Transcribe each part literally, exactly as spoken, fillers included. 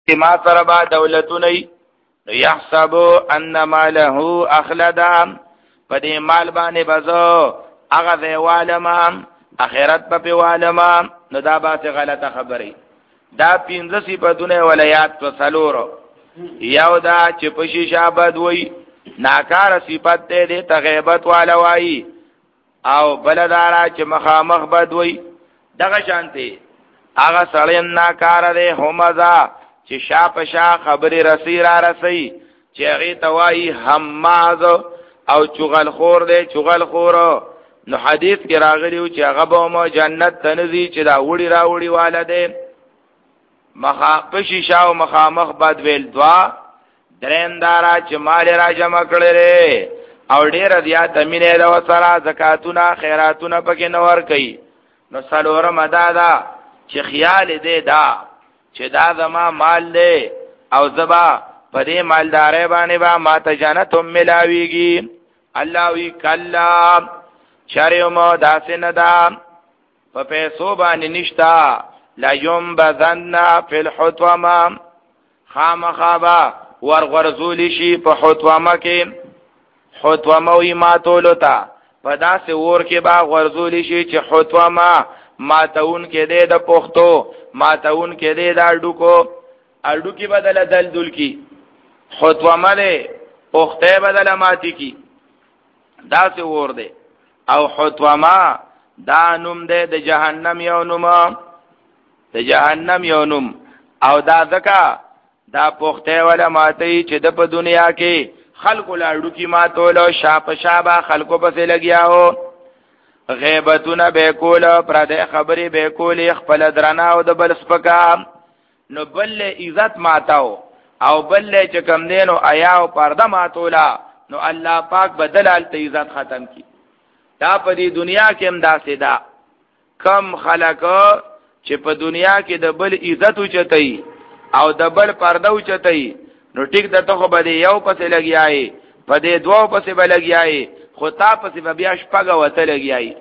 ما سره با دولتونی یحسبو ان ماله اخلدا په دې مال باندې بزو هغه دیوالما اخرت په پیوالما نو دا به غلطه خبره دا پینځه صفاتونه ولایات وسلورو یو دا چې په شیشه بد وای ناکار صفات دې ته غیبت والا وای او بلدارا چې مخامخ بد وای دغه شانتي هغه سړی ناکار دی همزه چې شاپ شا خبري رسی را رسی چې هغه توای هماز او چغل خور دی چغل خور نو حدیث کې راغلیو چې هغه به مو جنت تنزي چې دا وړي را وړي والده مخاپشی شاو مخامخ بد ویل دوا درندارا چې مال را جمع کړي او ډیر زیات امینه دا وسره زکاتونه خیراتونه پکې نور کوي نو سلوره مدادا چې خیال دې دا چې دا زما مال دی او زبا په دې مالدارې باندې با ما ته جنت هم ملاويږي الله وی کلا چریمو داسې نه دا په پیسو باندې نشتا لا ينبذن في الحطمه خامخابا ورغرزول شي په حطمه کې حطمه وی ماتولتا په داسې ور کې با غرزول شي چې حطمه ماتون کې دې د پختو ماتون کې دې د اډوکو اډو کې بدل دلدل کی حطمه له پخته بدل ماتی کی داسې ور دې او حطمه دا نوم دې د جهنم یو نوم د جهنم یو نوم او دا ځکه دا پخته ولا ماتی چې د په دنیا کې خلکو لاړو کې ماتول شاپ شابه خلکو پسې لګیاو غیبتونه به کول پر دې خبرې به کول خپل درنا او د بل سپکا نو بل عزت ماتاو او بل چې کم دینو آیا او پرده ماتولا نو الله پاک بدل ال عزت ختم کی دا په دې دنیا کې هم داسې دا کم خلک چې په دنیا کې د بل عزت اوچتای او د بل پرده اوچتای نو ټیک د ته به یو پسې لګیای په دې دوه پسې به لګیای خو تا پسې به بیا شپږ وته لګیای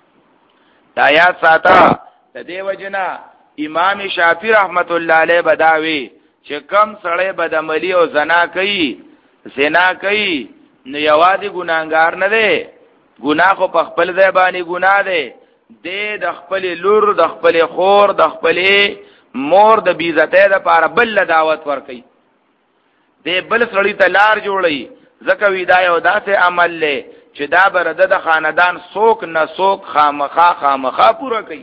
دا یا ساته د دې وجنا امام شافعی رحمت الله علیه بداوی چې کم سړی بدعملی او زنا کوي زنا کوي نو یوازې ګناګار نه دی ګناه خو په خپل ځای باندې ګناه دی د د خپل لور د خپل خور د خپل مور د بیزته د پاره بل دعوت ور کوي د بل سړی ته لار جوړي زکه ویدای او داسې عمل له چې دا برده د خاندان سوک نه سوک خامخا خامخا پورا کوي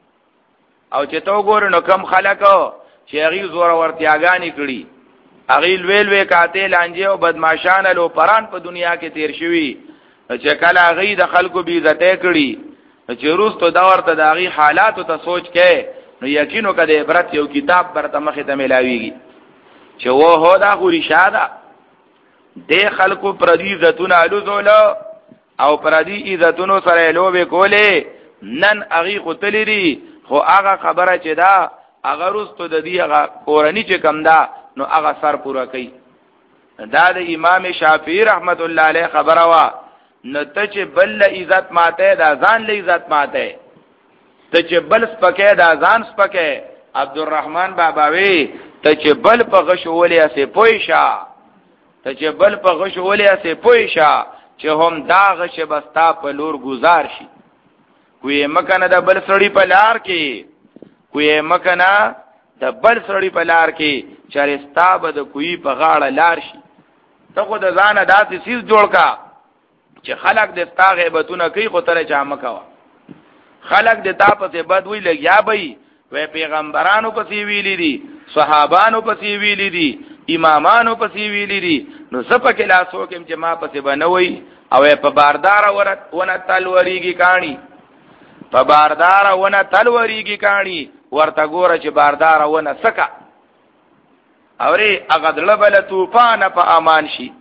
او چې تو ګور نو کم خلکو چې هغه زور ورتیاګانی کړي هغه ویل وی کاته لانجه او بدمعشان له پران په دنیا کې تیر شوی چې کله هغه د خلکو بی عزته کړي چې روستو دا ورته د هغه حالات ته سوچ کې نو یقینو کده عبرت یو کتاب برته مخه ته ملاويږي چې و هو دا خوري شاده د خلکو پردي عزتونه الوزوله او پردي عزتونو سره لوبه کوله نن هغه قتلري خو هغه خبره چې دا هغه روستو د دې هغه قرآنی چې کم دا نو هغه سر پورا کوي دا د امام شافعی رحمت الله علیه خبره وا نو ته چې بل عزت ماته دا ځان له عزت ماته ته چې بل سپکه دا ځان سپکه عبدالرحمن باباوی ته چې بل په غشولې اسه پويشا ته چې بل په غشولې اسه پويشا چې هم دا غش بستا په لور گزار شي کوی مکنه د بل سړی په لار کې کوی مکنه د بل سړی په لار کې چرستا به د کوی په غاړه لار شي ته خو د ځان داسې سیس جوړ کا چې خلق د ستا غیبتونه کوي خو تر چا مکوا خلق د تا په بد وی لګیا بې و پیغمبرانو پسې ویلي دي صحابانو پسې ویلي دي امامانو پسې ویلي دي نو سپکه لاسو کې چې ما پسې بنوي او په باردار ورت ونه تلوریږي کانی په باردار ونه تلوریږي کانی ورته ګوره چې باردار ونه سکا اوري هغه دلبل طوفان په امان شي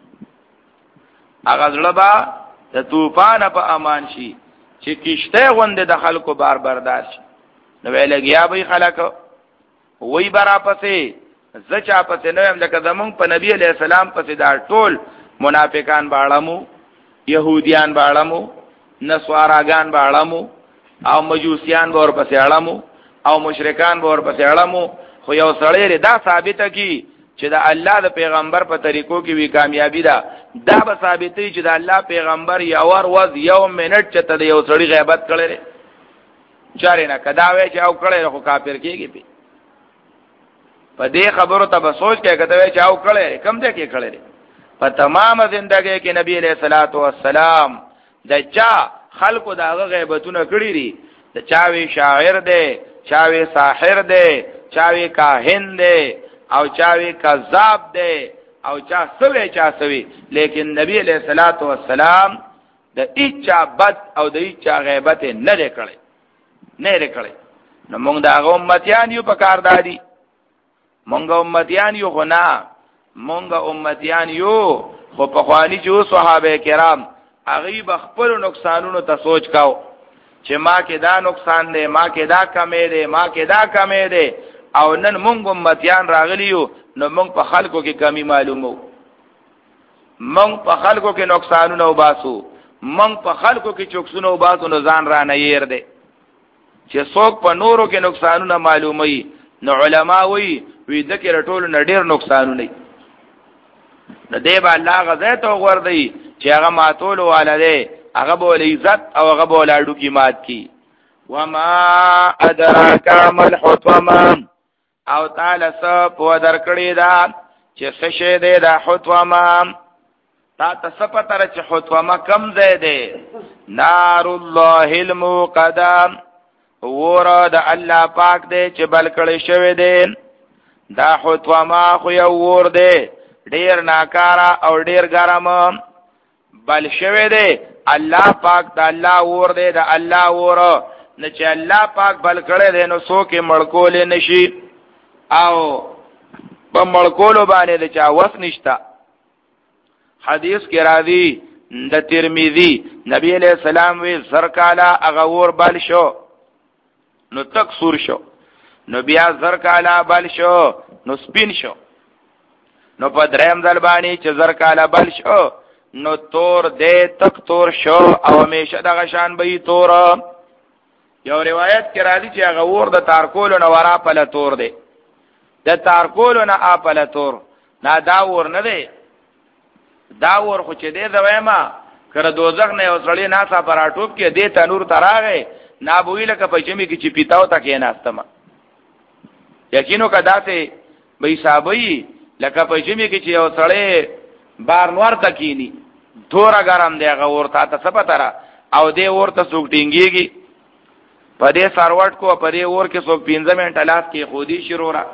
هغه دلبا د طوفان په امان شي چې کشته غونډه د خلکو بار بردار شي نو ویلګیا به خلک وای برا پسې زچا پسې نو هم لکه زمون په نبی علی السلام پسې دا ټول منافقان باړمو يهوديان باړمو نسواراګان باړمو او مجوسیان ور پسې اړمو او مشرکان ور پسې اړمو خو یو سړی دا ثابته کی چې د الله د پیغمبر په طریقو کې وی کامیابی ده دا به ثابتې چې د الله پیغمبر یو ور وز یو منټ چې ته یو سړی غیبت کړي چاره نه کداوي چې او کړي خو کافر کېږي په دې خبرو ته به سوچ کې کته چې او کړي کم دې کې کړي په تمام ژوندۍ کې نبی علیہ الصلوۃ والسلام د چا خلقو دا غیبتونه کړی دي د چاوي شاعر دی چاوي ساحر دی چاوي کاهن دی او چاوي کذاب دی او چا سوي چا سوي لیکن نبی علیہ الصلوۃ والسلام د ایچا بد او د ایچا غیبت نه لري نه لري نو موږ دا امتیان یو په کار دادي مونږ امتیان یو غنا مونږ امتیان یو خو په خواني جو صحابه کرام هغه خپل نقصانونو ته سوچ کاو چې ما کې دا نقصان دی ما کې دا کمې دی ما کې دا کمې دی او نن مونږ امتیان راغلیو نو مونږ په خلکو کې کمی معلومو مونږ په خلکو کې نقصانونه وباسو مونږ په خلکو کې چوکسونه وباسو نو ځان را نه ير دی چې څوک په نورو کې نقصانونه معلومي نو علما وی وی ذکر ټول نډیر نقصانونه نه دی به الله غزه ته ور دی چې هغه ماتول والده هغه بول عزت او هغه بول اډو کی مات کی وما ادراک مل حطما او تعالی س په درکړی دا چې څه شه دی دا حطما تا تسپتر چې حطما کم زیده نار الله الموقدم ورا د الله پاک دی چې بل کړي شوی دی دا حطما خو یو ور دی ډیر ناکارا او ډیر ګرم بل شوی دی الله پاک د الله ور دی د الله ور نه چې الله پاک بل کړي دی نو څوک مړکول نشي او په مړکول باندې د چا وس نشتا حدیث کې راځي د ترمذی نبی علیہ السلام وی زرکالا اغور بل شو نو تک سور شو نو بیا زرکالا بل شو نو سپین شو نو په دریم ځل باندې چې زرکالا بل شو نو تور دې تک تور شو او همیشه دغه شان به تور یو روایت کې راځي چې هغه ور د تارکول نو ورا په تور دی د تارکول نه اپل تور نه دا ور نه دی دا ور خو چې دې زویما کړه دوزخ نه وسړی ناسا پر اټوب کې دې تنور تراغه نا بوی لکه پچمی کې چې پیتاو تا کې ناستما یقینو کدا ته به حسابي لکه پچمی کې چې وسړی بار نور تکینی تھوڑا ګرم دی هغه ورته ته سپتره او دې ورته څوک ټینګيږي په دې سروټ کو په دې ور کې څوک پنځه منټه لاس کې خودي شروع را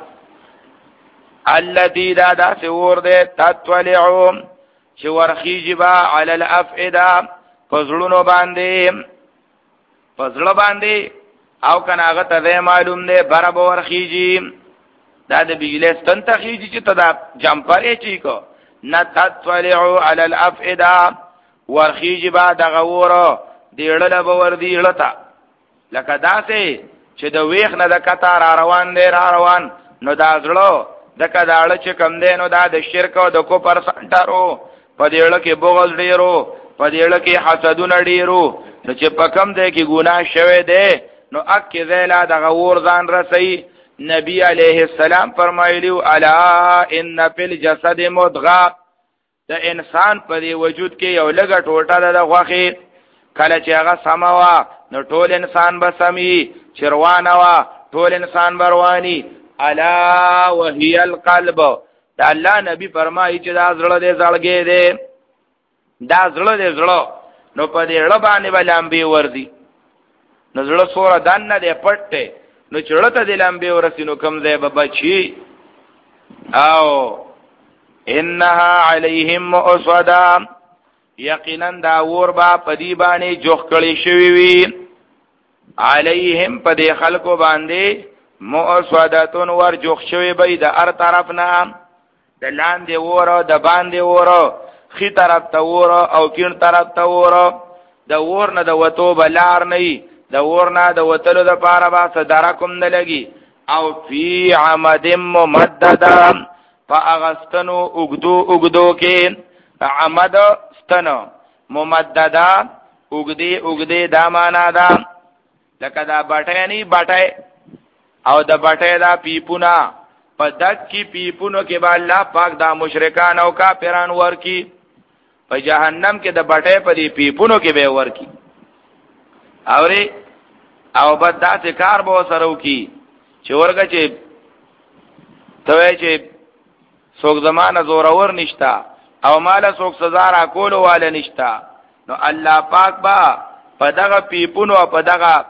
الذي دا دا سور دې تطلعو چې ورخیږي با علی الافئده فزړونو باندې فزړه باندې او کنه هغه ته معلوم دی برابر ورخیږي دا د بجلی ستن تخیږي چې تدا جمپرې چی کو نتطلعو علی الافئده ورخیږي با د غوره دیړله به ور دیړتا لکه داسې چې د ویخ نه د کتار روان دی را روان نو دا زړه د کداړه چې کم دی نو دا د شرک او د کوپر سنټرو په دیړه کې بغض ډیرو په دیړه کې حسدونه ډیرو نو چې په کم دی کې ګناه شوه دی نو اک ذیلا د غور ځان رسي نبی علیہ السلام فرمایلیو الا ان فی الجسد مضغه د انسان په دی وجود کې یو لګه ټوټه ده د غوخي کله چې هغه سموا نو ټول انسان به سمي چروانه وا ټول انسان برواني الا وهي القلب دا الله نبی فرمایي چې دا زړه دې زړګې دې دا زړه دې زړه نو په دې اړه باندې ولامبي وردی نو زړه سوره دان دې پټه نو چړته دې لامبي ورسي نو کم ځای به بچي او انها علیهم مؤصدا یقینا دا ور با پدی باندې جوخ کړي شوی وی علیهم پدې خلکو باندې مؤصداتون ور جوخ شوی به د هر طرف نه د لاندې وره د باندې وره خي طرف ته وره او کین طرف ته وره د ور نه د وتو بلار نه د ور نه د وتلو د پاره با صدرکم نه لګي او فی عمد ممددا فاغستنو اگدو اگدو کې عمد ستنو ممددا اگدی اگدی دا معنا دا لکه دا بټای نه بټای او د بټای دا پیپونا په دک کی پیپونو کې به الله پاک دا مشرکان او کافران ورکی په جهنم کې د بټې په دې پیپونو کې به ورکی اوري او بد داسې کار به سره وکي چې ورګه چې ته چې څوک زمانه زورور نشتا او مال څوک سزا را کولو والا نشتا نو الله پاک با په دغه پیپونو په دغه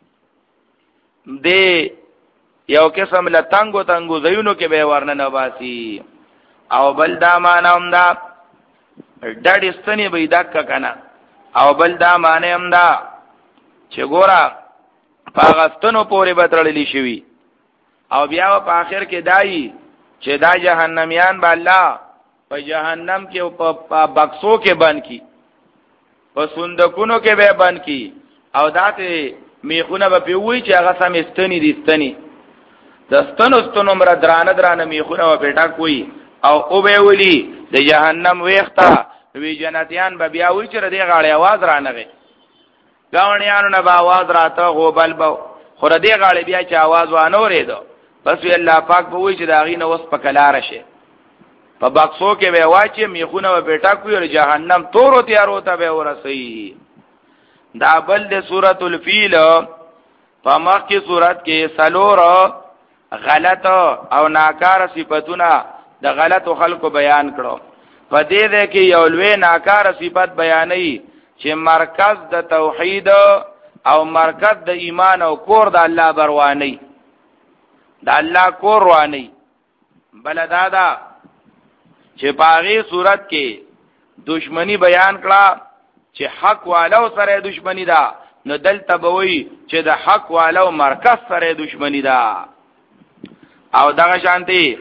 دې یو قسم له تنگو تنگو زینو کې به ورننه باسي او بل دا معنا هم دا ډډ استنی به دک کنه او بل دا معنا هم دا چې ګورا پاغستنو پورې بدرللی شي او بیا په آخر کې دای چې دا جهنميان به الله په جهنم کې او په بکسو کې بند کی په صندوقونو کې به بند کی او داته میخونه به پیوي چې هغه سم استنی دي استنی دستنو ستنو مر درانه درانه میخونه و پیټا کوي او او به ولي د جهنم ویخته وی جنتیان به بیا وی چې ردی غاړي आवाज رانغي گاونیانو نه به आवाज راته غوبل به خو ردی غاړي بیا چې आवाज وانه ورېدو بس وی الله پاک به وی چې داغي نو وس پکلار شي په بکسو کې به واچي میخونه و پیټا کوي او جهنم تورو تیارو ته به ورسي دا بل د سورۃ الفیل په مخ کې سورۃ کې سلور غلط او ناکار صفاتونه د غلط خلکو بیان کړو په دې ده کې یو لوی ناکار صفات بیانې چې مرکز د توحید او مرکز د ایمان او کور د الله بروانی د الله کور رواني بل دادا چې پاغي صورت کې دشمنی بیان کړه چې حق والو سره دشمنی ده نو دلته بوي چې د حق والو مرکز سره دشمنی ده او دغه شانتي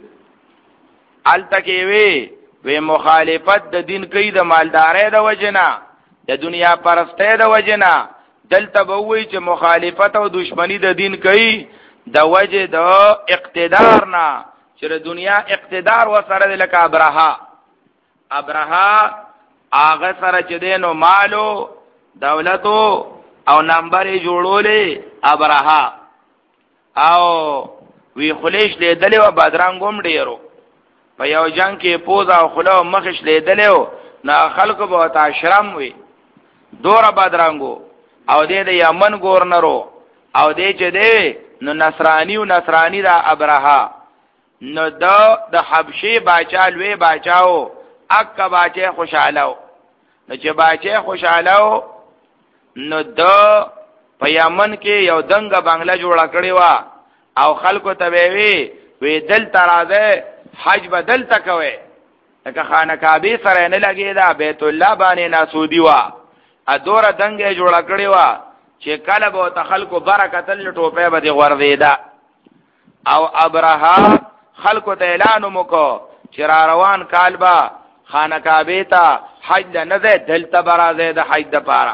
التکی وی وی مخالفت د دین کوي د مالدارۍ د وجنا د دنیا پرسته د وجنا دلته بوي چې مخالفت او دشمنی د دین کوي د وجه د اقتدار نه چې د دنیا اقتدار وسره لکه ابرها ابرها هغه سره چې دینو مالو دولتو او نمبر جوړولې ابرها او وی خلیش لیدلې او بدرنګوم ډیرو په یو جنگ کې پوز او خلو مخش لیدلې نو خلکو به تاشرم وی دور بدرنګو او دې د یمن گورنرو او دې چې دې نو نصرانی او نصرانی دا ابرها نو دا د حبشي باچا لوی باچاو اکا باچه خوشحالو نو چې باچه خوشحالو نو دا په یمن کې یو دنګ بنگله جوړه کړی و او خلکو ته وی وی دل ترازه حج بدل تکوي لکه خانه کعبه سره نه لګی دا بیت الله باندې ناسودی وا ادوره دنګه جوړه کړی وا چې کله به تخلکو برکت لټوپه به غوردیدا او ابرها خلکو ته اعلان وکړو چې را روان کالبا خانه کعبه ته حج نه ده دلته برازه ده حج د پاره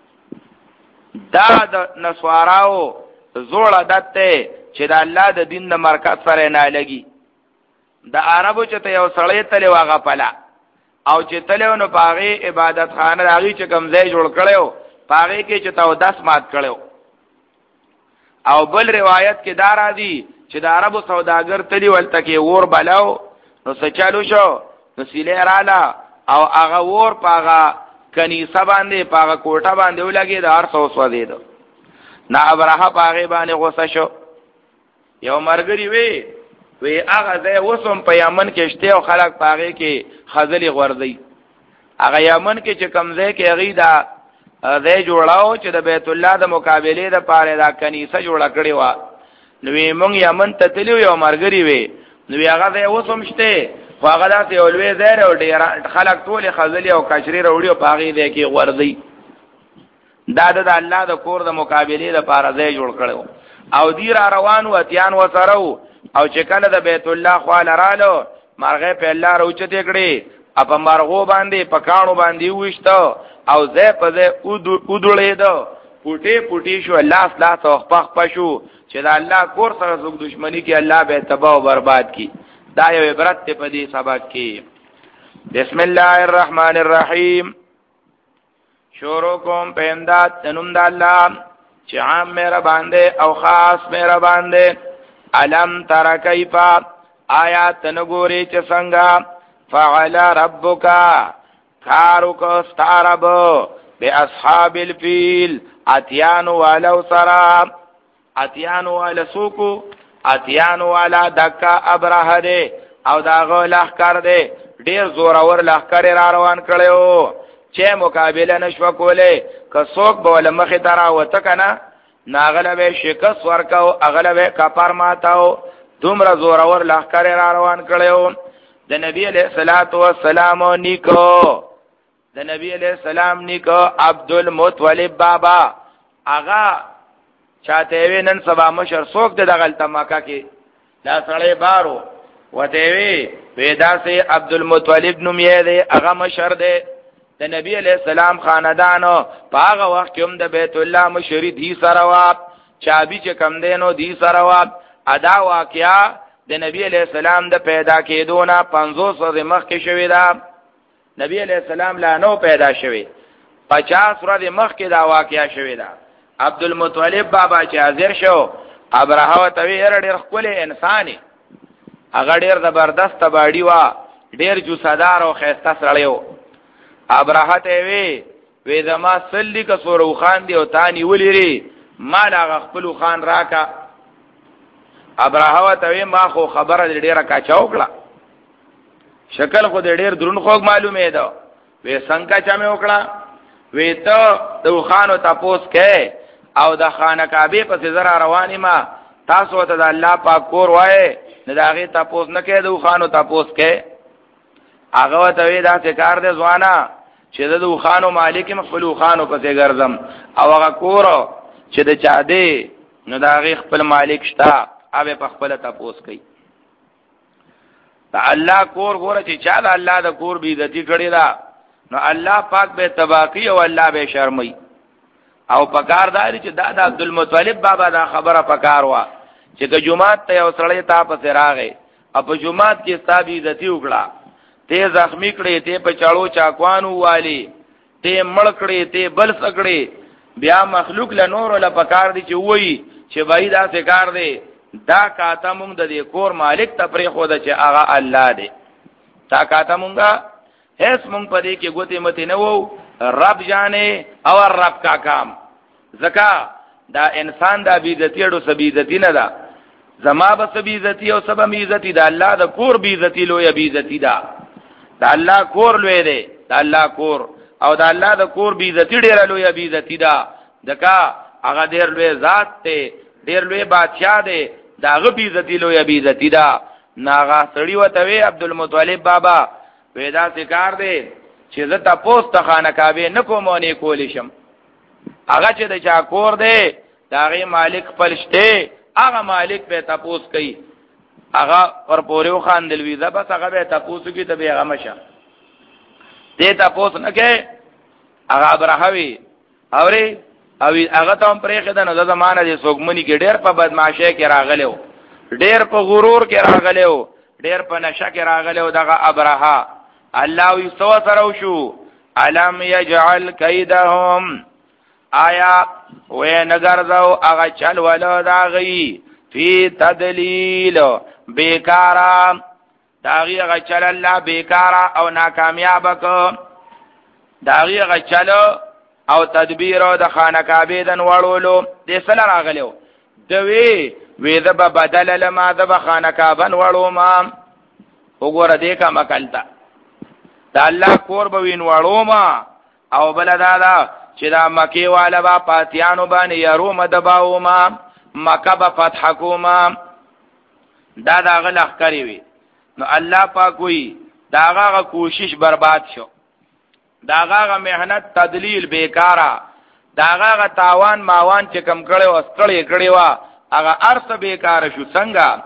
دا د نسواراو زوړه دته چې د الله د دین د مرکز سره نه لګي د عربو چې ته یو سړی تلې واغه پلا او چې تلې نو پاغي عبادت خانه راغی چې کوم ځای جوړ کړو پاغي کې چې تاو دس مات کړو او بل روایت کې دا راځي چې د عربو سوداګر تلی ولته کې ور بلاو نو سچالو شو نو سیله رااله او هغه ور پاغه کنيسه باندې پاغه کوټه باندې ولګي د هر څو سو دی دو نه ابراه پاغه باندې غوسه شو یو مرګري وی وی هغه ځای وسوم په یمن کې شته او خلک پاغه کې خزلې غوردي هغه یمن کې چې کمزې کې غیدا ځای جوړاو چې د بیت الله د مقابله د پاره دا کنيسه جوړه کړې و نو موږ یمن ته تلو یو مرګري وی نو هغه ځای وسوم شته خو هغه داسې اولوي زهره او ډیر خلک ټول خزلې او کشري وروړي او پاغه دې کې غوردي دا د الله د کور د مقابله د پاره ځای جوړ کړو او دی را روانو اتیان وسرو او چې کله د بیت الله خواله رالو مرغه په الله روچته کړي اپ مرغو باندې پکانو باندې وښته او زه په زه ودړې دو پټي پټي شو لاس لاس او خپخ پشو چې د الله کور سره زوګ دشمنی کې الله به تباہ او برباد کی دا یو عبرت ته په دې سبق کې بسم الله الرحمن الرحیم شروع کوم په امداد تنم د الله چې عام مهربان دی او خاص مهربان دی علم تر کیفا آیات نګوري چې څنګه فعل ربک کارو کو ستارب به اصحاب الفیل اتیانو ولو سرا اتیانو ول سوکو اتیانو والا دکا ابره ده او داغه لخر ده ډیر زور اور لخر را روان کړو چې مقابله نشو کوله که څوک بوله مخه ترا وته کنه ناغلبه شکست ورکاو اغلبه کفر ماتاو دومره زور اور لخر را روان کړو د نبی علیہ الصلات والسلام نیکو د نبی علیہ السلام نیکو عبدالمطلب بابا اغا چاته وی نن سبا مشر څوک د غلطه مکه کې دا سړی بارو وته وی پیدا سي عبدالمطلب نوم یې دی اغا مشر دی د نبی علیہ السلام خاندانو په هغه وخت کې هم د بیت الله مشری دی سره وا چابي چې کم دینو دی سره وا ادا واقعیا د نبی علیہ السلام د پیدا کېدو نه پنځوس ورځې مخکې شوې ده نبی علیہ السلام لا نو پیدا شوی پچاس ورځې مخکې دا واقعیا شوې ده عبدالمطلب بابا چې حاضر شو ابراهه ته ویل ډېر خپل انساني هغه ډېر زبردست باډي وا ډېر جوسدار او خيسته سړیو ابراهه ته وی وې زما سلی کا سورو خان دی او تانی ولری مال هغه خپل خان راکا ابراهه ته وی ما خو خبره ډېره کا چوکړه شکل خو ډېر درون خوګ معلومه ده وې څنګه چا مې وکړه وې ته د خانو تاسو کې او د خانه کعبه په زرا رواني ما تاسو ته د الله پاک کور وای نه داغه تاسو نه کې د خانو تاسو کې هغه ته وی دا څه کار دې ځوانا چې د خانو مالک مخفلو خانو پسې ګرځم او هغه کور چې د چا دی نو داغه خپل مالک شتا اوبه په خپل تاسو کوي ته الله کور ګوره چې چا د الله د کور بي عزتي کړی دا نو الله پاک به تباقی او الله به شرمي او پکارداري چې دا د عبدالمطلب بابا دا خبره پکار وا چې د جمعات ته یو سړی تا په راغې او په جمعات کې ستابي عزتي وکړه ته زخمی کړي ته په چاړو چاکوانو والی ته مړ کړي ته بل سکړي بیا مخلوق له نور له پکار دي چې وای چې وای دا څه کار دی دا کاته مونږ د دې کور مالک ته پرې خو دا چې هغه الله دی تا کاته مونږه هیڅ مونږ په دې کې ګوتې مته نه وو رب جانې او رب کا کام زکا دا انسان دا بی عزتی اړو سبی عزتی نه دا زما به سبی عزتی او سبا می عزتی دا الله دا کور بی عزتی لوی بی عزتی دا دا الله کور لوی دی دا الله کور او دا الله دا کور بی عزتی ډیر لوی بی عزتی دا دکا هغه ډیر لوی ذات ته ډیر لوی بادشاہ دی داغه بی عزتی لوی بی عزتی دا ناغه سړی وته وی عبدالمطلب بابا ودا ذکر دی چې زه تاسو ته خانه کعبه نه کومونه کولی شم هغه چې د چا کور دی داغه مالک پلشته هغه مالک به تاسو کوي هغه ور پورې خان دل ویزه بس هغه به تاسو کوي ته به هغه مشه دې تاسو نه کې هغه برهوي اوري او هغه ته هم پرې خدای نه زمانه دې سوګمنی کې ډېر په بدمعشه کې راغلو ډېر په غرور کې راغلو ډېر په نشه کې راغلو دغه ابرها الله وی سو سره شو علم یجعل کیدهم آیا و نګرځو هغه چل ولو دا غي فی تدلیل بیکارا داغی هغه چل الله بیکارا او ناکامیاب کو داغی هغه چل او تدبیر د خانه کعبه دن وړولو دې سره راغلو دوی وی ذ بدل لما ذ خانه کعبه وړو ما وګوره دې کا مکلتا دا الله کور به وین وړو ما او بل دا دا چې دا مکی والا با پاتیانو باندې یارو مدباو ما مکه به فتح کوما دا دا غلخ کری وی نو الله پاک وی دا غا کوشش برباد شو دا غا مهنت تدلیل بیکارا دا غا تاوان ماوان چې کم کړي او استړی کړي وا هغه ارث بیکار شو څنګه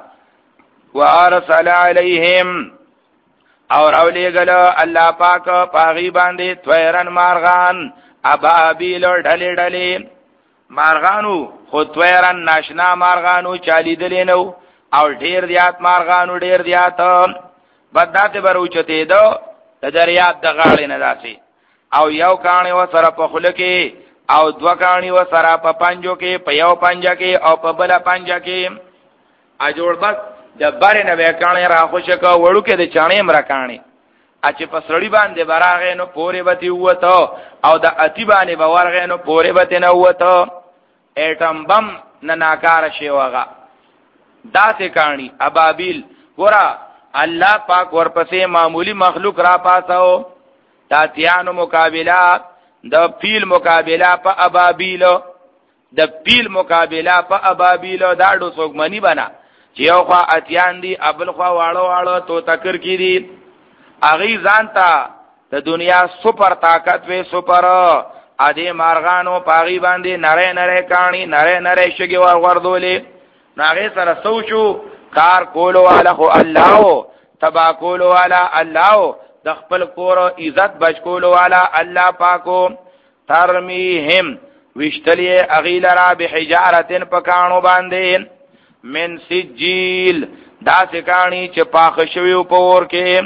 وارسل علیہم اور اولی گلو اللہ پاک پاغی باندی تویرن مارغان ابابیل ڈھلی ڈھلی مارغانو خود تویرن ناشنا مارغانو چالی دلینو او ډیر دیات مارغانو ډیر دیات بدات بروچته دو تجریات د غاړې نه داسي او یو کانی و سره په خله کې او دو کانی و سره په پنجو کې په یو پنجا کې او په بل پنجا کې ا جوړ بس د بارې نه به کانه را خوشک وړو کې د چانې مرا کانه ا چې پسړی باندې براغې نو پورې بتی وته او د اتی باندې باورغې نو پورې بتی نه وته اټم بم نه ناکار شي وغه داسې کانی ابابیل ورا الله پاک ورپسې معمولی مخلوق را پاسو تاتیانو مقابله د پیل مقابله په ابابیل د پیل مقابله په ابابیل دا ډو څوکمنی بنا چې یو خوا اتیان دي ابل خوا واړو واړو تو تکر کی دي اغي ځانتا د دنیا سپر طاقت وې سپر ا دې مارغانو پاغي باندې نره نره کانی نره نره شګي ور وردولې ناغه سره سوچو کار کولو والا خو الله تبا کولو والا الله د خپل کور عزت بچ کولو والا الله پاکو ترمیهم وشتلی اغیل را بحجارتن پکانو باندې من سجیل دا سکانی چې پاخ شویو پور کې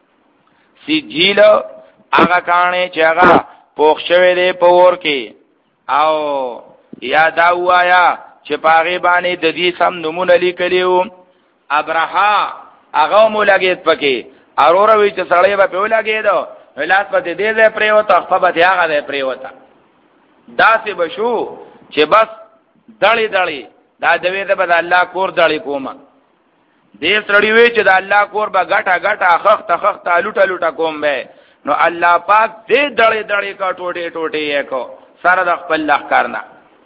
سجیل هغه کانی چې هغه پوخ شوی دی پور کې او یا دا وایا چې پاغي باندې د دې سم نمونه لیکلیو ابرها هغه مو لګیت پکې اورور وی چې سړی به په لګیدو ولاس پته دې دې پریوته خپل به هغه دې پریوته داسې بشو چې بس دړی دړی دا دوی ته به الله کور دړی کومه دې سړی وی چې د الله کور به غټه غټه خخ تخخ تعلوټه لوټه کوم به نو الله پاک دې دړی دړی کا ټوټه ټوټه یې کو سره د خپل لخ کرنا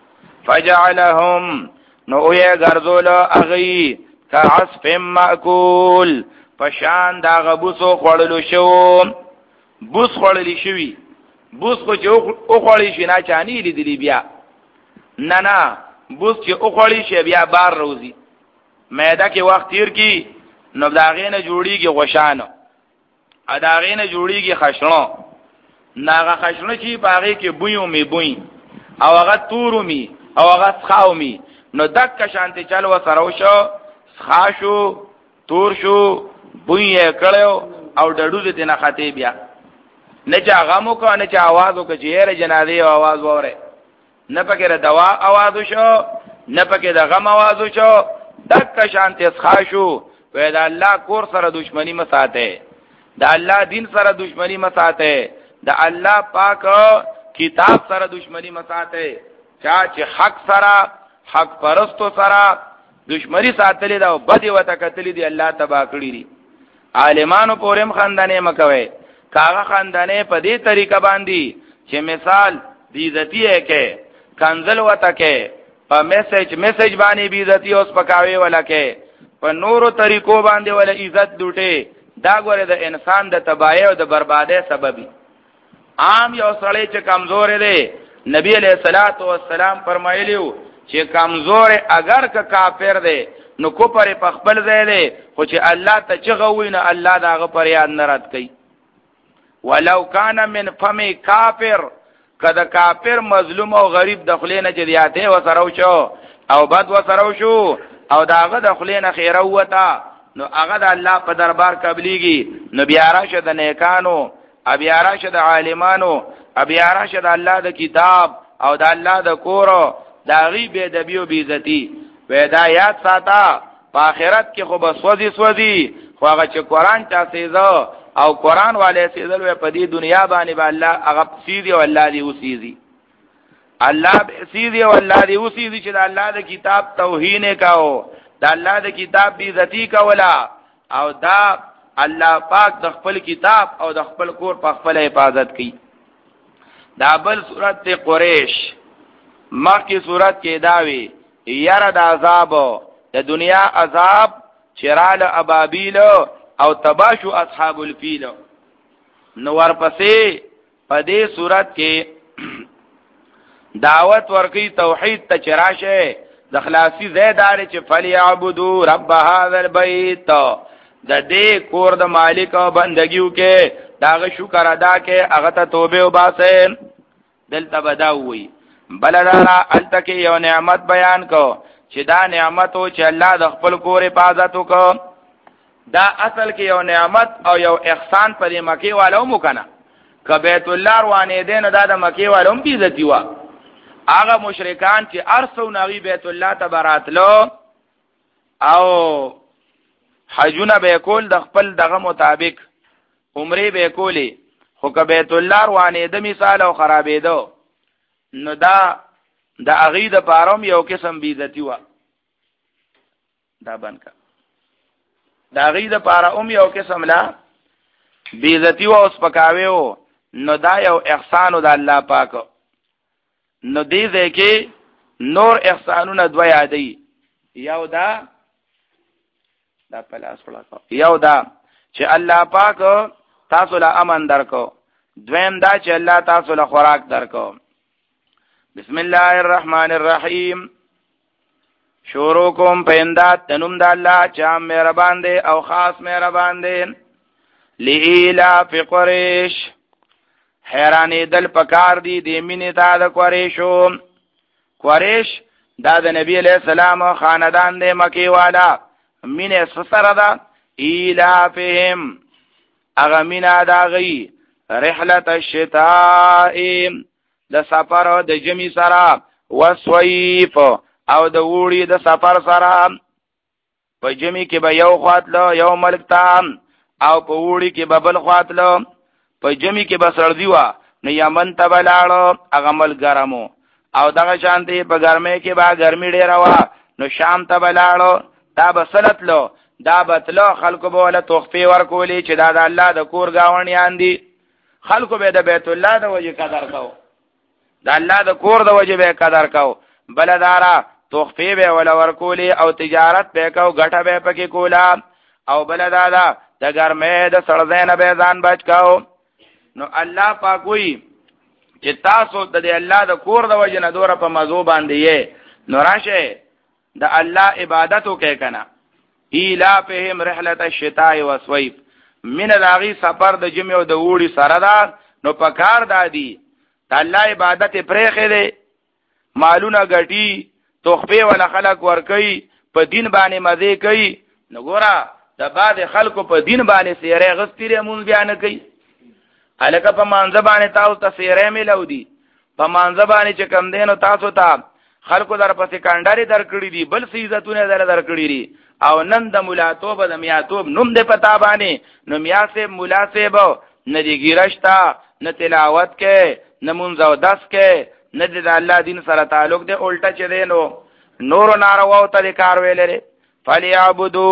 فجعلهم نو یې ګرځول اغي كعصف مأكول پشان دا غبوسو خوړلو شو بوس خوړلی شوی بوس خو چې او خوړی شي نه چانی لیدلی بیا نه نه بوس چې او خوړی شي بیا بار روزي معده کې وخت تیر کی نو داغې نه جوړیږي غوشانو ا داغې نه جوړیږي خشنو ناغه خشنو چې باغې کې بویو می بوی او هغه تورو می او هغه ښاو می نو دک شانتی چل و سره شو خاشو تور شو بوی کړو او ډډو دې نه خطې بیا نه چا غمو کو نه چا आवाज وکړي چې جنازې आवाज وره نه پکې دوا आवाज شو نه پکې د غم आवाज شو دک شانتی خاشو وې دا الله کور سره دښمنی مساته دا الله دین سره دښمنی مساته دا الله پاک کتاب سره دښمنی مساته چا چې حق سره حق پرستو سره دشمنی ساتلی دا بدی وته کتلی دی الله تبا کړی دی عالمانو پورم خاندانې مکوي کاغه خاندانې په دې طریقه باندې چې مثال دی عزتی ہے کې کنزل وته کې په میسج میسج باندې بی عزتی اوس پکاوي ولا کې په نورو طریقو باندې ولا عزت لوټه دا ګوره د انسان د تباہی او د بربادۍ سبب عام یو سړی چې کمزور دی نبی علیہ الصلوۃ والسلام فرمایلیو چې کمزور اگر که کافر دی نو کو پر خپل ځای دی خو چې الله ته چغوي نه الله داغه پر یاد نه رات کوي ولو کان من فم کافر کله کافر مظلوم او غریب دخلینه چې دیاته وسرو شو او بد وسرو شو او داغه دخلینه خیره وتا نو هغه د الله په دربار قبليږي نو بیا راشه د نیکانو بیا راشه د عالمانو بیا راشه د الله د کتاب او د الله د کورو دا غي به د بیو بیزتی ودا یاد ساته په آخرت کې خو بس وځي سوځي خو هغه چې قران چا سيزو او قران والے سيزل په دې دنیا باندې به الله هغه سيزي او الله دې وسيزي الله به سيزي او الله دې وسيزي چې د الله د کتاب توهین کاو د الله د کتاب بیزتی کولا او دا الله پاک د خپل کتاب او د خپل کور په خپل حفاظت کوي دا بل سورته قریش مخی صورت کې داوی یره د عذاب د دنیا عذاب چرال ابابیل او تباشو اصحاب الفیل نو ورپسې په دې صورت کې دعوت ورکی توحید ته چراشه د خلاصي زیدار چې فلیعبدو رب هذا البیت د دې کور د مالک او بندګیو کې داغه شکر ادا کې هغه ته توبه وباسه دلته بداوي بلدارا التکی یو نعمت بیان کو چې دا نعمتو چې الله د خپل کور حفاظت وکړ دا اصل کې یو نعمت او یو احسان پر مکی والو مو کنه ک بیت الله روانې دین دا د مکی والو هم عزت وا هغه مشرکان چې ارسو نوی بیت الله تباراتلو او حجونه به کول د خپل دغه مطابق عمره به کولی خو که بیت الله روانې د مثال او خرابېدو نو دا د اغې د پاروم یو قسم بیزتی و دا بنکا د اغې د پاروم یو قسم لا بیزتی و اوس پکاوي و نو دا یو احسانو د الله پاک نو دې ځکه نور احسانونه دوه یادې یو دا دا پلاس وړه یو دا چې الله پاک تاسو له امن درکو دویم دا چې الله تاسو له خوراک درکو بسم الله الرحمن الرحیم شروع کوم په امداد تنوم د الله چې مهربان دی او خاص مهربان دی لإلاف قریش حیرانی دل پکار دی دی مینی تا د قریشو قریش دا د نبی علیہ السلام خاندان دی مکی والا مینی سسر دا ایلافهم اغا مینا دا غی رحلت الشتائی د سفر د جمی سرا وسویف او د وړي د سفر سرا په جمی کې به یو خاطلو یو ملک تام او په وړي کې به بل خاطلو په جمی کې به سردی وا نو یمن ته بلاړو هغه مل ګرمو او دغه شانتي په ګرمه کې به ګرمي ډیره وا نو شام ته بلاړو دا بسلتلو دا بتلو خلکو به له تحفه ورکولې چې دا د الله د کور گاونیان دي خلکو به د بیت الله د وجه قدر کو د الله د کور د وجه به قدر کو بلدارا تحفه به ول ورکولې او تجارت به کو غټه به پکې کولا او بلدادا د ګرمه د سړزین به ځان بچ کو نو الله پاک وی چې تاسو د الله د کور د وجه نه دور په مزو باندې نو راشه د الله عبادت وکې کنه ایلافهم رحلت الشتاء والصيف من الاغي سفر د جمع او د وړي سره دا نو پکار دادی د الله عبادت پرېخې دي مالونه غټي توخپه ولا خلق ور کوي په دین باندې مزه کوي نو ګورا د بعد خلکو په دین باندې سیره غستیره مون بیان کوي الکه په مانځ باندې تاسو ته سیره ملو دي په مانځ باندې چې کم دینو تاسو ته خلکو در پسې کانډاري درکړي دي بل سیزتونه در درکړي دي او نن د مولاتوب د میاتوب نوم دې پتا باندې نو میاسه مولاسب نه دی ګیرشتا نه تلاوت کې نه منځو داس کې نه د الله دین سره تعلق دې الټا چي دینو نور ناروا او ته کار ویلې فلیعبدو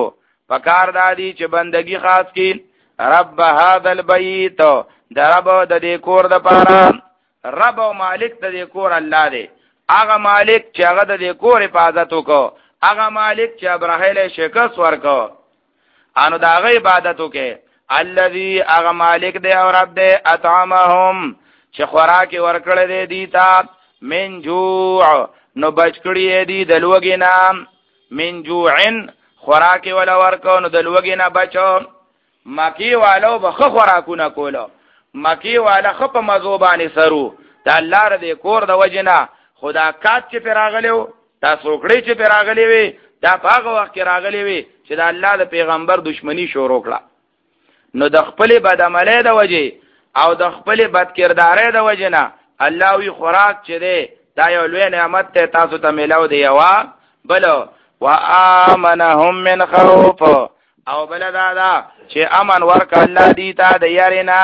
پکار دادی چې بندگی خاص کی رب هذا البيت درب د دې کور د پاره رب او مالک د دې کور الله دی هغه مالک چې هغه د دې کور حفاظت وکړو هغه مالک چې ابراهیل شکست ورکو انو دا غي عبادت وکي الذي هغه مالک دی او رب دی اطعمهم چې خوراک ورکړل دی دیتا من جوع نو بچکړی دی د لوګي نام من جوعن خوراک ولا ورکو نو د لوګي نه بچو مکی والو بخ خوراکونه کولو مکی والا خپ مزوبانی سرو د الله ر دې کور د وجنا خدا کات چې پیراغلیو دا سوکړی چې پیراغلی وي دا پاغه وخت کې راغلی وي چې د الله د پیغمبر دشمنی شروع کړه نو د خپل بد عمله د وجه او د خپل بد کردارې د وجنا الله وی خوراک چې دی دا یو لوی نعمت ته تاسو ته ملاو دی وا بل وامنهم من خوف او بل دا دا چې امن ورک الله دی تا د یارینا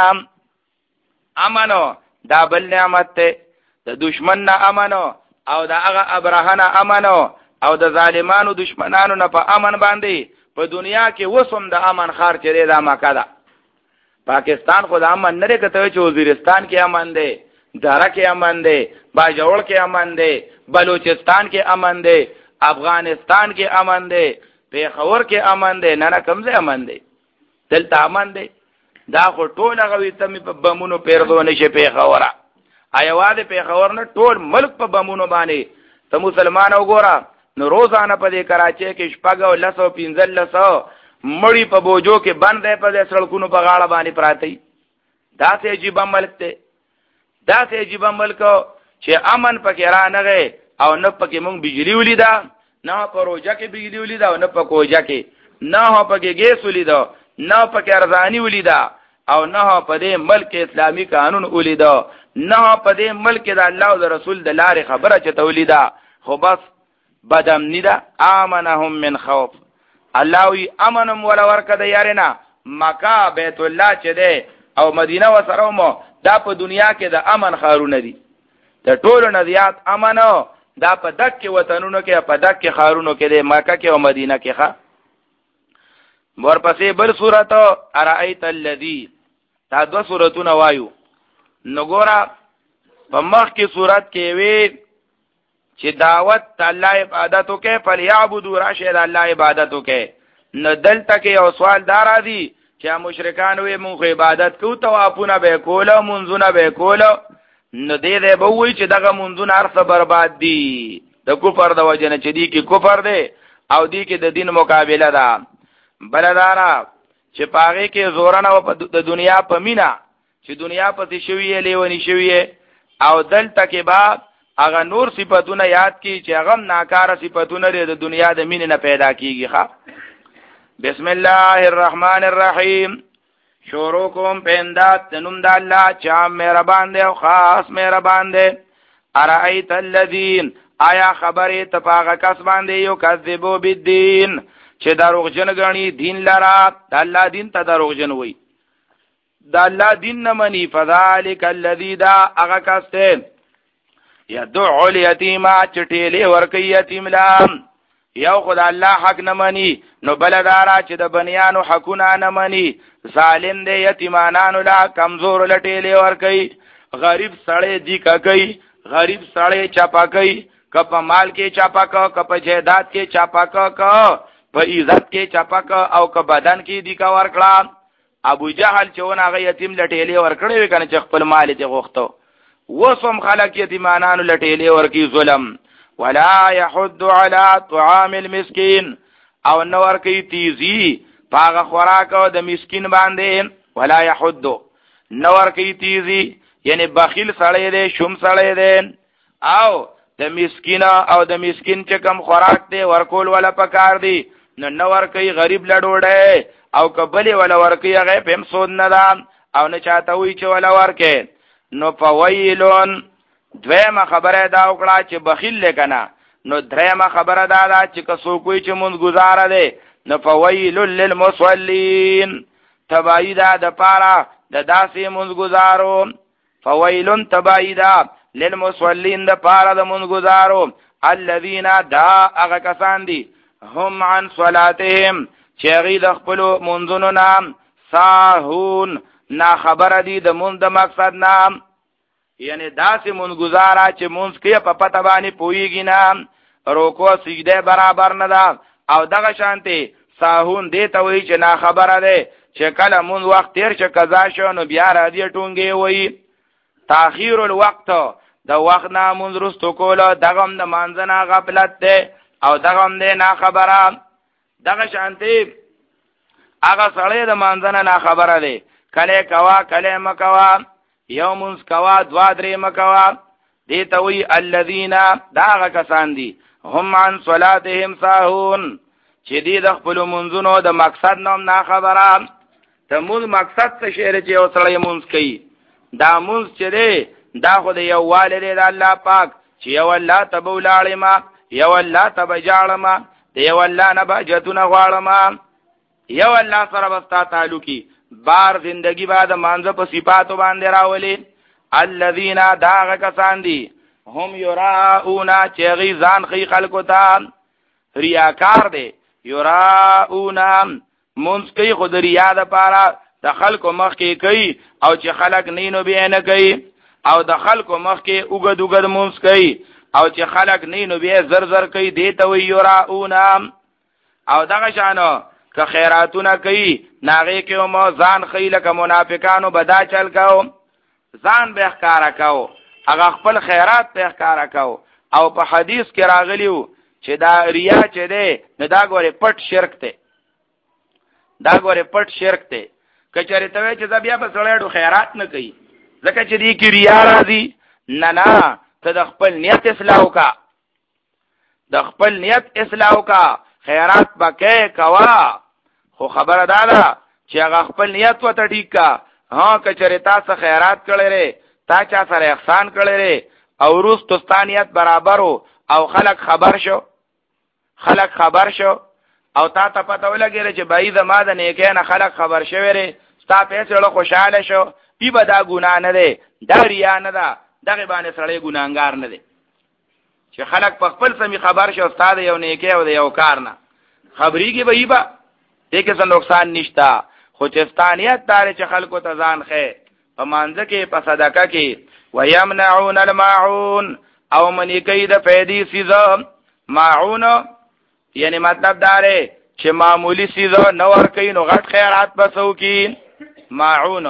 امنو دا بل نعمت ته د دشمن نه امنو او دا هغه ابراهنه امنو او د ظالمانو دشمنانو نه په امن باندې په دنیا کې وسوم د امن خار چره دا مکه ده پاکستان خو د امن نه کته چې وزیرستان کې امن دی دارا کې امن دی باجوړ کې امن دی بلوچستان کې امن دی افغانستان کې امن دی پیښور کې امن دی نه نه کمزه امن دی دلته امن دی دا خو ټول هغه تمې په بمونو پیردو نشي پیښوره ایواده پیښور نه ټول ملک په بمونو باندې ته مسلمان وګوره نو روزانه په دې کراچۍ کې شپږ او لس او پنځه لس مړی په بوجو کې باندې په سړکونو په غاړه باندې پراتی دا څه عجیب ملک ته دا څه عجیب ملک چې امن پکې را نه او نه پکې مونږ بجلی ولیدا نه په روجا کې بجلی ولیدا او نه په کوجا کې نه پکې ګیس ولیدا نه پکې ارزانی ولیدا او نه په دې ملک اسلامی قانون ولیدا نه په دې ملک د الله او رسول د لارې خبره چته ولیدا خو بس بدامنی دا آمنهم من خوف الله وی امنم ولا ورکه د یارنا مکه بیت الله چې ده او مدینه و سره مو دا په دنیا کې د امن خارونه دي د ټولو نزیات امنو دا په دک وطنونو کې په دک خارونو کې د مکه کې او مدینه کې ښه ورپسې بل سورۃ ارایت الذی دا دو سورتونه وایو نګورا په مخ کې سورۃ کې وی چې دعوت الله عبادتو کې فلیعبدوا راشد الله عبادتو کې نو دلته کې یو سوال دار دی چې مشرکان وي مونږ عبادت کوو توافونه به کوله منځونه به کوله نو دې دې به وي چې دغه منځونه ارث برباد دي د کفر د وجنه چې دی کې کفر دی او دی کې د دین مقابله ده بلدارا چې پاغه کې زورانه او د دنیا په مینا چې دنیا په شویې لیونی شویې او دلته کې با هغه نور صفاتونه یاد کی چې هغه ناکاره صفاتونه لري د دنیا د مینې نه پیدا کیږي ښا بسم الله الرحمن الرحیم شروع کوم پیندات نوم د الله چې مهربان دی او خاص مهربان دی ارایت الذین آیا خبره تپاغه کس باندې یو کذبو بالدین چې دروغجن غنی دین لرا د الله دین ته دروغجن وای د الله دین نه منی فذلک الذی دا هغه کس ته یدعو الیتیم چټیلې ورکی یتیم لام یو خدای الله حق نه منی نو بلدارا چې د بنیانو حقونه نه منی ظالم دی یتیمانانو لا کمزور لټیلې ورکی غریب سړی دی کوي غریب سړی چاپا کوي کپ مال کې چاپا کو کپ جیدات کې چاپا کو په عزت کې چاپا کو او ک بدن کې دی کا ورکړه ابو جهل چې ونه هغه یتیم لټیلې ورکړې وکنه چې خپل مال ته غوښتو وسم خلق یتیمانانو لټیلې ورکی ظلم ولا يحض على طعام المسكين او نو ورکی تیزی پاغه خوراک د مسکین باندې ولا يحض نو ورکی تیزی یعنی بخیل سړی دی شوم سړی دی او د مسکین او د مسکین چې کم خوراک دی ورکول ولا پکار دی نو نو ورکی غریب لډوړې او کبلی ولا ورکی هغه پم سود نه ده او نه چاته وی چې ولا ورکه نو فویلون دویمه خبره دا وکړه چې بخیل لکنه نو دریمه خبره دا ده چې کسو کوی چې مونږ گزاره ده نو فویل للمصلین تبایدا د پاره د داسې مونږ گزارو فویلون تبایدا للمصلین د پاره د مونږ گزارو الذين دا هغه کسان دي هم عن صلاتهم چې غي د خپل منځونو نام ساهون نا خبر دي د مونږ د مقصد نام یعنی داسې مونږ گزارا چې مونږ کې په پته باندې پويږي نه روکو سجده برابر نه ده او دغه شانتي ساهون دې ته وایي چې نا خبره ده چې کله مونږ وخت تیر چې قضا شو نو بیا را دي ټونګي وایي تاخير الوقت د وخت نه مونږ رستو کوله دغه د مانځنه غفلت ده او دغه دې نا خبره دغه شانتي هغه سړی د مانځنه نا خبره ده کله کوا کله مکوا یومنس کوا دوا درې مکوا دیتا وی الذین داغه کسان دي هم عن صلاتهم ساهون چې دې د خپل منځونو د مقصد نوم نه خبره ته مونږ مقصد څه شعر چې او سړی مونږ کوي دا مونږ چې دی دا خو د یو والد د الله پاک چې یو الله تبولاړې ما یو الله تبجاړما د یو الله نه بجتونه غواړما یو الله سره وستا تعلقي بار زندگی بعد مانزه په صفاتو باندې راولي الذين داغ کسان دي هم یراؤون چغی ځان خي خلقو ته ریاکار دي یراؤون منسکی خود ریا د پاره د خلقو مخ کې کوي او چې خلق نینو به نه کوي او د خلقو مخ کې وګد وګد منسکی او چې خلق نینو به زر زر کوي دي ته وی یراؤون او دغه شانو که خیراتونه کوي ناغه کې مو ځان خیله که منافقانو بدا چل کاو ځان به ښکارا کاو هغه خپل خیرات په ښکارا کاو او په حدیث کې راغلیو چې دا ریا چې ده نه دا ګوره پټ شرک ته دا ګوره پټ شرک ته کچره ته چې بیا په سړیو خیرات نه کوي ځکه چې دې کې ریا راځي نه نه ته د خپل نیت اصلاح وکا د خپل نیت اصلاح وکا خیرات بکې کوا خو خبره ده ده چې هغه خپل نیت وته ټیک کا ها کچره تاسو خیرات کړی ری تا چا سره احسان کړی ری او روز توستانیت برابر او خلق خبر شو خلق خبر شو او تا ته پته ولګیږي چې بای د ما د نیکه نه خلق خبر شوی ری ستا پیسې له خوشاله شو بي به دا ګناه نه دی دا ریا نه ده دغه باندې سړی ګناهګار نه دی چې خلق په خپل سمي خبر شو استاد یو نیکه او یو کار نه خبريږي به ایبا دې کې څه نقصان نشتا خو چې ستانیت دار چې خلکو ته ځان خې په مانځ کې په صدقه کې ويمنعون الماعون او منی کوي د فیدی سیزه ماعون یعنی مطلب داره چې معمولی سیزه نو ور کوي نو غټ خیرات بسو کی ماعون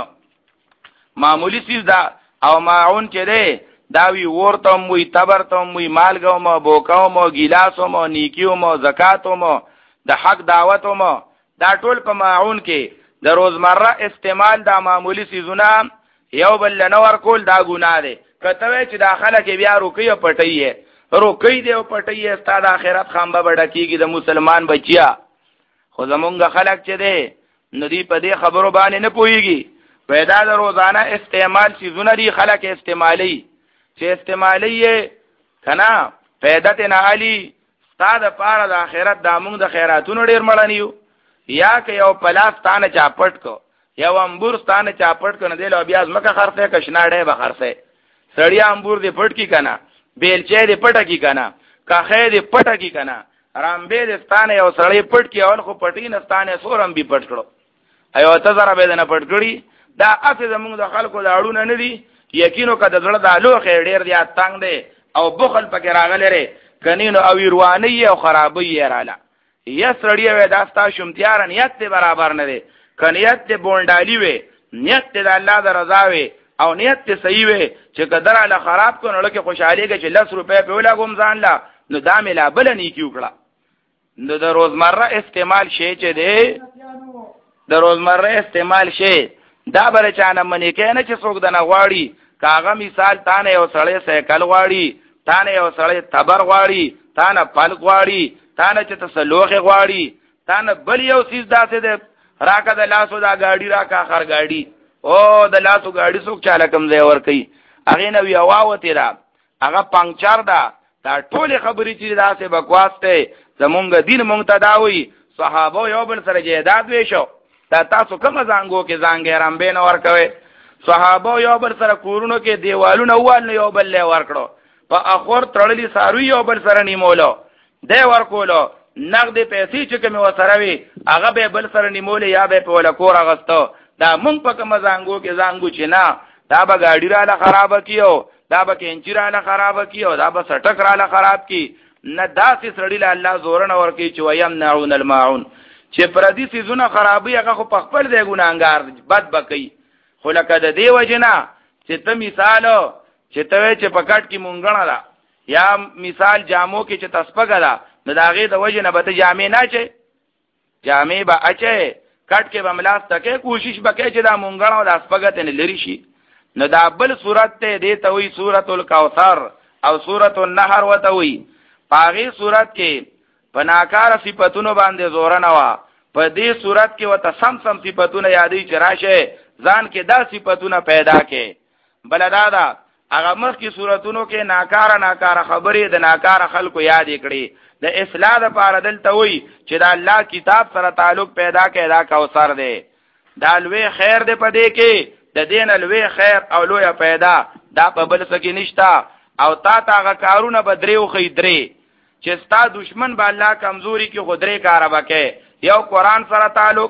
معمولی سیز دا او ماعون چې ده دا وی ورته موي تبرته موي مالګو مو بوکاو مو ګیلاسو مو نیکیو مو زکاتو مو د حق دعوتو مو دا ټول په ماعون کې د روزمره استعمال دا معمولی سیزونه یو بل نور کول دا ګناه ده کته چې داخله کې بیا روکي پټي روکي دی پټي ستاد اخرت خامبه بډکیږي د مسلمان بچیا خو زمونږ خلک چې ده ندی په دې خبرو باندې نه پويږي پیدا د روزانه استعمال سیزونه دی خلک استعمالي چې استعمالي کنا پیدا ته نه علي ستاد پاره د اخرت د موږ د خیراتونو ډیر مړنیو یا که یو پلاستانه چاپټ کو یو امبورستانه چاپټ کنه دی لو بیا ځمکه خرڅه کښناړې به خرڅه سړیا امبور دی پټ کی کنه بیلچې دی پټ کی کنه کاخې دی پټ کی کنه رامبې دی ستانه یو سړی پټ کی اول خو پټین ستانه سورم به پټ کړو ایو ته زره به نه پټ کړی دا اته زموږ د خلکو د اړونه نه دي یقینو کده زړه د الو خیر ډیر دی اتنګ دی او بخل پکې راغلی ری کنینو او ویروانی او خرابې رااله یا سړی وې داستا شومتیار نیت برابر نه دی کنیت ته بونډالی وي نیت ته د الله د رضا وي او نیت ته صحیح وي چې قدر الله خراب کو نو لکه خوشحالي کې چې لس روپے په ولا کوم ځان لا نو دا ملا بل نه کیو کړه نو د روزمره استعمال شي چې دی د روزمره استعمال شي دا بل چانه منی کې نه چې څوک د نغواړي کاغه مثال تانه یو سړی سایکل غواړي تانه یو سړی تبر غواړي تانه پل غواړي تانه چې تسلوخه غواړي تانه بل یو سیز داسې ده راکا د لاسو دا گاڑی راکا آخر گاڑی او د لاسو گاڑی سوک چاله کم ځای ور کوي هغه نو یو واوتی را هغه پنکچر دا دا ټول خبرې چې دا سه بکواس ته زمونږ دین مونږ ته داوي صحابه یو بل سره جهاد ویشو دا تاسو کوم زنګو کې زنګ رامبې نه ور کوي صحابه یو بل سره کورونو کې دیوالونه وال یو بل له ور کړو په اخور تړلې ساروی یو بل سره نیمولو دی ور کولو نقد پیسې چې کوم وسره وي هغه به بل سره نیمولې یا به په ولا کور اغستو دا مونږ په کوم زنګو کې زنګو چې نه دا به ګاډی را خراب کیو دا به کینچی را خراب کیو دا به سټک را خراب کی نه داسې سړی له الله زور نه ورکی چې ويم نعون الماعون چې پردي سيزونه خرابي هغه خو په خپل دی ګناګار بد بکی خو لکه د دی وجنا چې ته مثال چې ته چې پکټ کې مونږه ده یا مثال جامو کې چې تسپګه ده نو داغه د وجنه به ته جامې نه چي جامې به اچي کټ کې بملاس تکې کوشش وکړي چې دا مونږه او د اسپګه نه لري شي نو دا بل صورت ته دی ته وی سورۃ الکوثر او سورۃ النحر وته وی پاغي صورت کې پناکار صفاتونو باندې زور نه وا په دې صورت کې وته سم سم صفاتونه یادې چې راشه ځان کې دا صفاتونه پیدا کې بلدادا هغه مخ کی صورتونو کې ناکاره ناکاره خبرې د ناکاره خلکو یاد کړي د اصلاح لپاره دلته وي چې د الله کتاب سره تعلق پیدا کړي دا کوثر دی دا لوی خیر دی په دې کې د دین لوی خیر او لوی پیدا دا په بل څه کې نشتا او تا تا هغه کارونه بدریو خې درې چې ستا دشمن به الله کمزوري کې خدري کار وکړي یو قران سره تعلق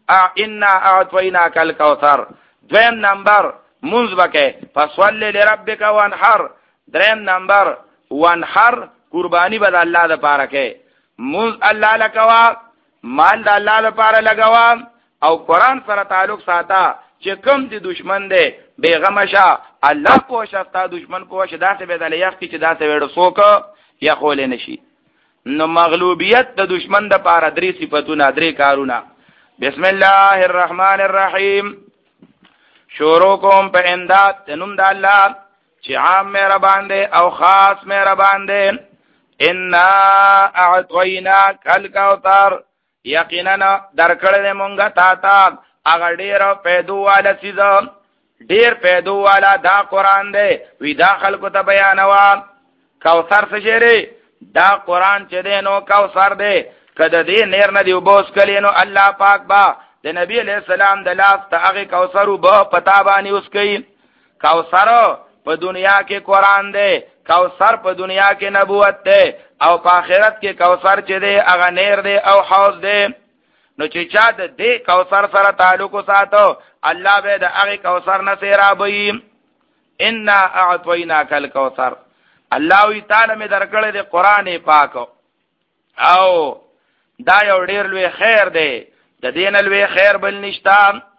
ان اعطیناک الکوثر دویم نمبر منز بکه فصلی لربک وانحر دریم نمبر وانحر قربانی بد الله د پاره کې منز الله لکوا مال د الله لپاره لګوا او قران سره تعلق ساته چې کوم دي دشمن دی بیغم شه الله کوشه تا دشمن کوشه داسې به د لیاق کې چې داسې وړ سوک یا خول نشي نو مغلوبیت د دشمن د پاره درې صفاتونه درې کارونه بسم الله الرحمن الرحیم شروع کوم په امداد تنم د الله چې عام مهربان دی او خاص مهربان دی ان اعطیناک الکوثر یقینا درکړل مونږه تا تا هغه ډیر پیدو والا چیز ډیر پیدو والا دا قران دی وی دا خلکو ته بیانوا کوثر څه شری دا قران چې دینو کوثر دی کده دې نیر نه دی وبوس کلینو الله پاک با د نبی علیہ السلام د لاس ته هغه کوثر وب پتا باندې اوس کوي کوثر په دنیا کې قران دی کوثر په دنیا کې نبوت دی او په آخرت کې کوثر چې دی هغه نیر دی او حوض دی نو چې چا د دې کوثر سره تعلق ساتو الله به د هغه کوثر نه سیرابي ان اعطیناک الکوثر الله وی تعالی می درکړې د قران پاک او دا یو ډیر لوی خیر دی د دین لوی خیر بل نشتا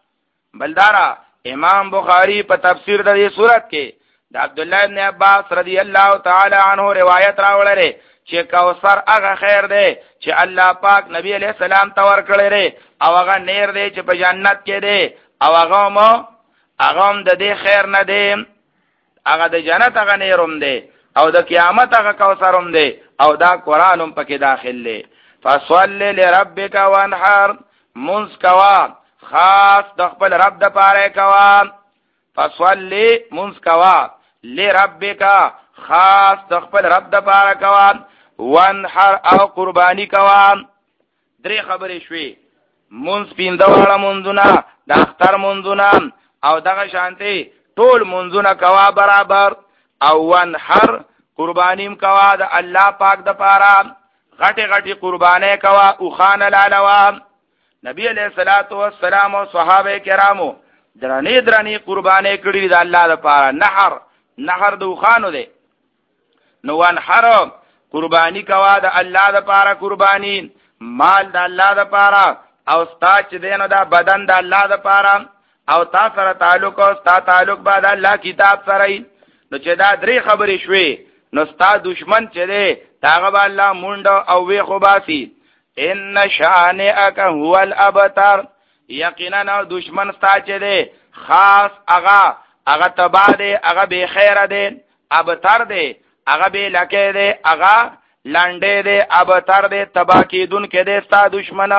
بلدارا امام بخاری په تفسیر د دې سورۃ کې د عبد الله ابن عباس رضی الله تعالی عنہ روایت راوړل چې کوثر هغه خیر دی چې الله پاک نبی علیہ السلام ته ورکړی دی او هغه نیر دی چې په جنت کې دی او هغه مو هغه د دې خیر نه دی هغه د جنت هغه نیروم دی او د قیامت هغه کوثرم دی او دا قرانم پکې داخل دی فصل لربک وانحر منس کوا خاص د خپل رب د پاره کوا فصل منس کوا لربک خاص د خپل رب د پاره کوا وانحر او قربانی کوا درې خبرې شوې منس پیندواله منځونه د اختر منځونه او دغه شانتي ټول منځونه کوا برابر او وانحر قربانیم کوا د الله پاک د پاره غټي غټي قربانه کوا او خان العلوا نبی علیہ الصلوۃ والسلام او صحابه کرامو درنی درنی قربانه کړي د الله د پاره نحر نحر د خانو دی نو وانحر قربانی کوا د الله د پاره قربانی مال د الله د پاره او ستا چې دینه دا بدن د الله د پاره او تا سره تعلق او ستا تعلق بعد الله کتاب سره نو چې دا درې خبرې شوې نو ستا دشمن چې دی هغه به الله مونډ او وی خو باسي ان شانئک هو الابتر یقینا دشمن ستا چې دی خاص هغه هغه تبا دی هغه به خیر دی ابتر دی هغه به لکه دی هغه لنډه دی ابتر دی تبا کیدون کې دی ستا دشمن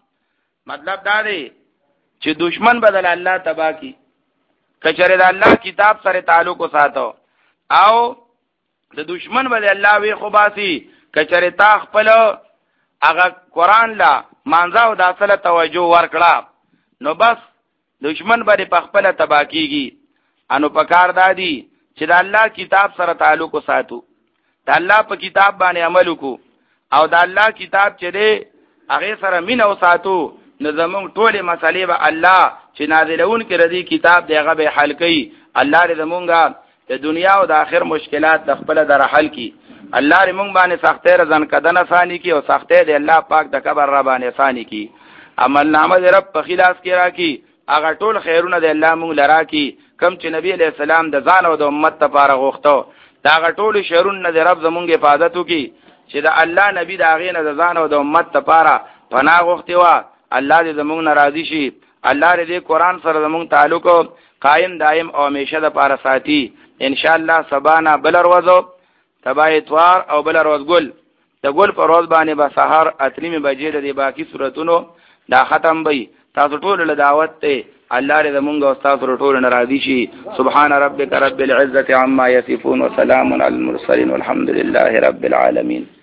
مطلب دا دی چې دشمن بدل الله تبا کی کچره د الله کتاب سره تعلق وساتو او د دشمن بدل الله وی خو باسي کچره تا خپل هغه قران لا مانځه او د اصله توجه ورکړه نو بس دشمن باندې په خپل تبا کیږي انو پکار دادی چې د الله کتاب سره تعلق وساتو د الله په کتاب باندې عمل وکړو او د الله کتاب چې دی هغه سره مين او ساتو نو زمونږ ټولې مسلې به الله چې نازلون کې ردی کتاب دی هغه به حل کوي الله دې زمونږه د دنیا او د آخر مشکلات د خپل در حل کی الله دې مونږ باندې سختۍ رزن کدن آسانی کی او سختۍ دې الله پاک د قبر را باندې آسانی کی عمل نامه دې رب په خلاص کې راکی هغه ټول خیرونه دې الله مونږ لرا کی کم چې نبی علیہ السلام د ځان او د امت لپاره غوښتو دا هغه ټول شرونه دې رب زمونږ حفاظت وکي چې د الله نبی د هغه نه د ځان او د امت لپاره پناه غوښتي وا الله دې زمونږ ناراضي شي الله دې قرآن سره زمونږ تعلق قائم دائم او همیشه د پاره ساتي ان شاء الله سبانا بل ورځو تبا اتوار او بل ورځ ګل د ګل پر ورځ باندې به سحر اتریمه بجې د باقی سوراتونو دا ختم وي تاسو ټول له دعوت ته الله دې زمونږ او تاسو ټول ناراضي شي سبحان ربک رب العزه عما یصفون وسلام علی المرسلین والحمد لله رب العالمین